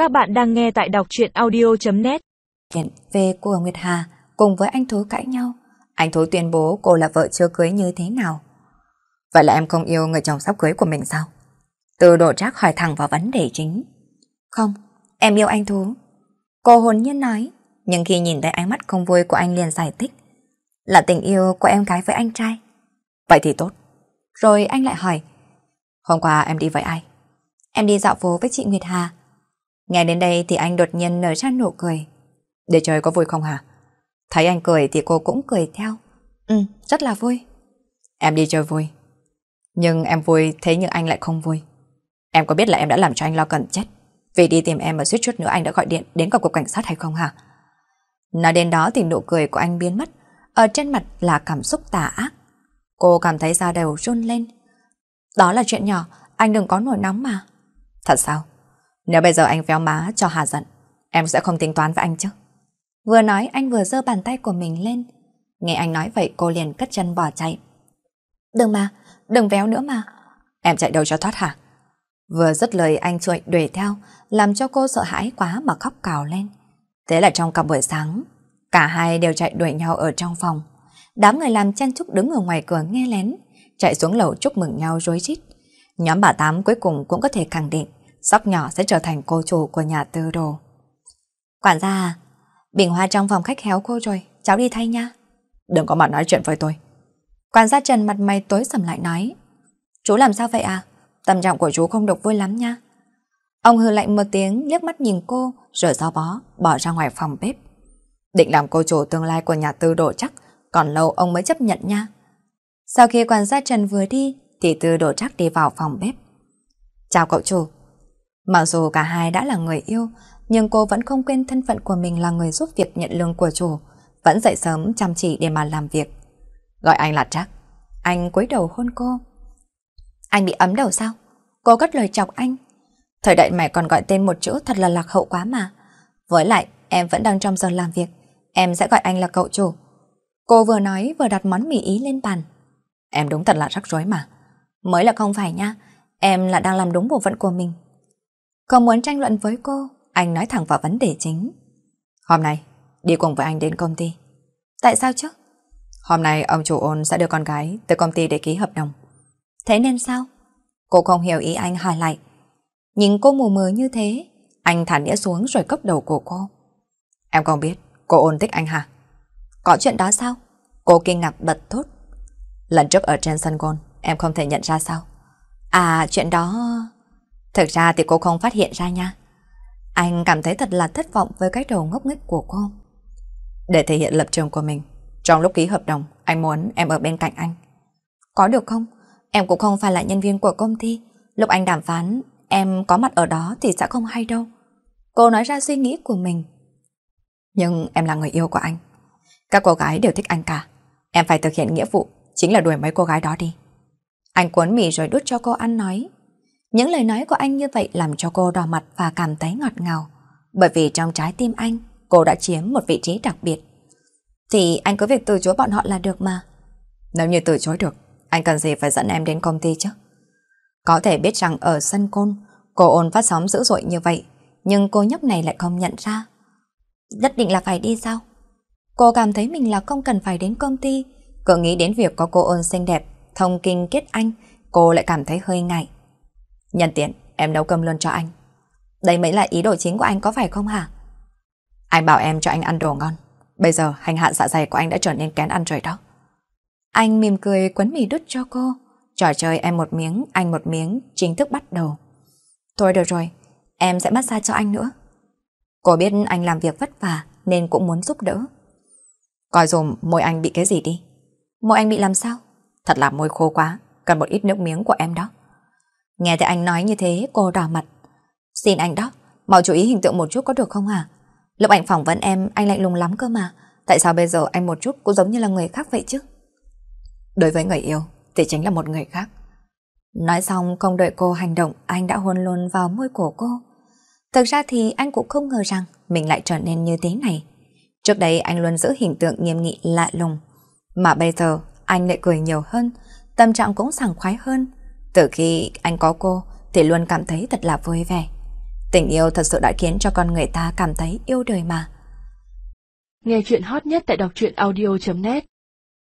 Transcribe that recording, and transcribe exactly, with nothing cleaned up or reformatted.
Các bạn đang nghe tại đọc truyện audio.net. Về của Nguyệt Hà cùng với anh Thú cãi nhau, anh Thú tuyên bố cô là vợ chưa cưới như thế nào. Vậy là em không yêu người chồng sắp cưới của mình sao? Từ Đỗ Trác hỏi thẳng vào vấn đề chính. Không, em yêu anh Thú. Cô hồn nhiên nói, nhưng khi nhìn thấy ánh mắt không vui của anh liền giải thích. Là tình yêu của em gái với anh trai. Vậy thì tốt. Rồi anh lại hỏi, hôm qua em đi với ai? Em đi dạo phố với chị Nguyệt Hà. Nghe đến đây thì anh đột nhiên nở ra nụ cười. Để chơi có vui không hả? Thấy anh cười thì cô cũng cười theo. Ừ, rất là vui. Em đi chơi vui. Nhưng em vui thế nhưng anh lại không vui. Em có biết là em đã làm cho anh lo cần chết vì đi tìm em mà suýt chút nữa anh đã gọi điện đến cả cục cảnh sát hay không hả? Nói đến đó thì nụ cười của anh biến mất. Ở trên mặt là cảm xúc tà ác. Cô cảm thấy da đầu run lên. Đó là chuyện nhỏ, anh đừng có nổi nóng mà. Thật sao? Nếu bây giờ anh véo má cho Hà giận, em sẽ không tính toán với anh chứ? Vừa nói anh vừa giơ bàn tay của mình lên. Nghe anh nói vậy cô liền cất chân bỏ chạy. Đừng mà, đừng véo nữa mà. Em chạy đâu cho thoát hả? Vừa dứt lời anh chuội đuổi theo, làm cho cô sợ hãi quá mà khóc cào lên. Thế là trong cả buổi sáng, cả hai đều chạy đuổi nhau ở trong phòng. Đám người làm chen chúc đứng ở ngoài cửa nghe lén, chạy xuống lầu chúc mừng nhau rối rít. Nhóm bà Tám cuối cùng cũng có thể khẳng định Sóc nhỏ sẽ trở thành cô chủ của nhà Tư Đồ. Quản gia à, bình hoa trong phòng khách héo khô rồi, cháu đi thay nha. Đừng có mà nói chuyện với tôi. Quản gia Trần mặt mày tối sầm lại nói, chú làm sao vậy à? Tâm trạng của chú không được vui lắm nha. Ông hừ lạnh một tiếng, liếc mắt nhìn cô, rồi xáo bó, bỏ ra ngoài phòng bếp. Định làm cô chủ tương lai của nhà Tư Đồ chắc còn lâu ông mới chấp nhận nha. Sau khi quản gia Trần vừa đi thì Tư Đồ chắc đi vào phòng bếp. Chào cậu chủ. Mặc dù cả hai đã là người yêu, nhưng cô vẫn không quên thân phận của mình là người giúp việc nhận lương của chủ, vẫn dậy sớm chăm chỉ để mà làm việc. Gọi anh là Trác. Anh cúi đầu hôn cô. Anh bị ấm đầu sao? Cô cất lời chọc anh. Thời đại mày còn gọi tên một chữ thật là lạc hậu quá mà. Với lại em vẫn đang trong giờ làm việc, em sẽ gọi anh là cậu chủ. Cô vừa nói vừa đặt món mì ý lên bàn. Em đúng thật là rắc rối mà. Mới là không phải nha, em là đang làm đúng bộ phận của mình. Không muốn tranh luận với cô, anh nói thẳng vào vấn đề chính. Hôm nay, đi cùng với anh đến công ty. Tại sao chứ? Hôm nay ông chủ Ôn sẽ đưa con gái tới công ty để ký hợp đồng. Thế nên sao? Cô không hiểu ý anh hỏi lại. Nhìn cô mù mờ như thế, anh thả đĩa xuống rồi cốc đầu của cô. Em không biết, cô Ôn thích anh hả? Có chuyện đó sao? Cô kinh ngạc bật thốt. Lần trước ở trên sân golf, em không thể nhận ra sao? À, chuyện đó... Thực ra thì cô không phát hiện ra nha. Anh cảm thấy thật là thất vọng với cái đầu ngốc nghếch của cô. Để thể hiện lập trường của mình, trong lúc ký hợp đồng, anh muốn em ở bên cạnh anh. Có được không? Em cũng không phải là nhân viên của công ty. Lúc anh đàm phán, em có mặt ở đó thì sẽ không hay đâu. Cô nói ra suy nghĩ của mình. Nhưng em là người yêu của anh. Các cô gái đều thích anh cả. Em phải thực hiện nghĩa vụ, chính là đuổi mấy cô gái đó đi. Anh cuốn mì rồi đút cho cô ăn nói. Những lời nói của anh như vậy làm cho cô đỏ mặt và cảm thấy ngọt ngào. Bởi vì trong trái tim anh, cô đã chiếm một vị trí đặc biệt. Thì anh có việc từ chối bọn họ là được mà. Nếu như từ chối được, anh cần gì phải dẫn em đến công ty chứ? Có thể biết rằng ở sân côn, cô Ôn phát sóng dữ dội như vậy, nhưng cô nhóc này lại không nhận ra. Nhất định là phải đi sao? Cô cảm thấy mình là không cần phải đến công ty. Cứ nghĩ đến việc có cô Ôn xinh đẹp, thông kinh kết anh, cô lại cảm thấy hơi ngại. Nhân tiện, em nấu cơm luôn cho anh. Đây mới là ý đồ chính của anh có phải không hả? Anh bảo em cho anh ăn đồ ngon. Bây giờ hành hạ dạ dày của anh đã trở nên kén ăn rồi đó. Anh mỉm cười quấn mì đút cho cô. Trò chơi em một miếng, anh một miếng chính thức bắt đầu. Thôi được rồi, em sẽ massage cho anh nữa. Cô biết anh làm việc vất vả nên cũng muốn giúp đỡ. Coi dùm môi anh bị cái gì đi. Môi anh bị làm sao? Thật là môi khô quá, cần một ít nước miếng của em đó. Nghe thấy anh nói như thế cô đỏ mặt. Xin anh đó, mau chú ý hình tượng một chút có được không hả? Lúc anh phỏng vấn em anh lạnh lùng lắm cơ mà. Tại sao bây giờ anh một chút cũng giống như là người khác vậy chứ? Đối với người yêu thì chính là một người khác. Nói xong không đợi cô hành động, anh đã hôn luôn vào môi của cô. Thực ra thì anh cũng không ngờ rằng mình lại trở nên như thế này. Trước đây anh luôn giữ hình tượng nghiêm nghị lạ lùng, mà bây giờ anh lại cười nhiều hơn, tâm trạng cũng sảng khoái hơn. Từ khi anh có cô thì luôn cảm thấy thật là vui vẻ. Tình yêu thật sự đã khiến cho con người ta cảm thấy yêu đời mà. Nghe chuyện hot nhất tại đọc truyện audio chấm net.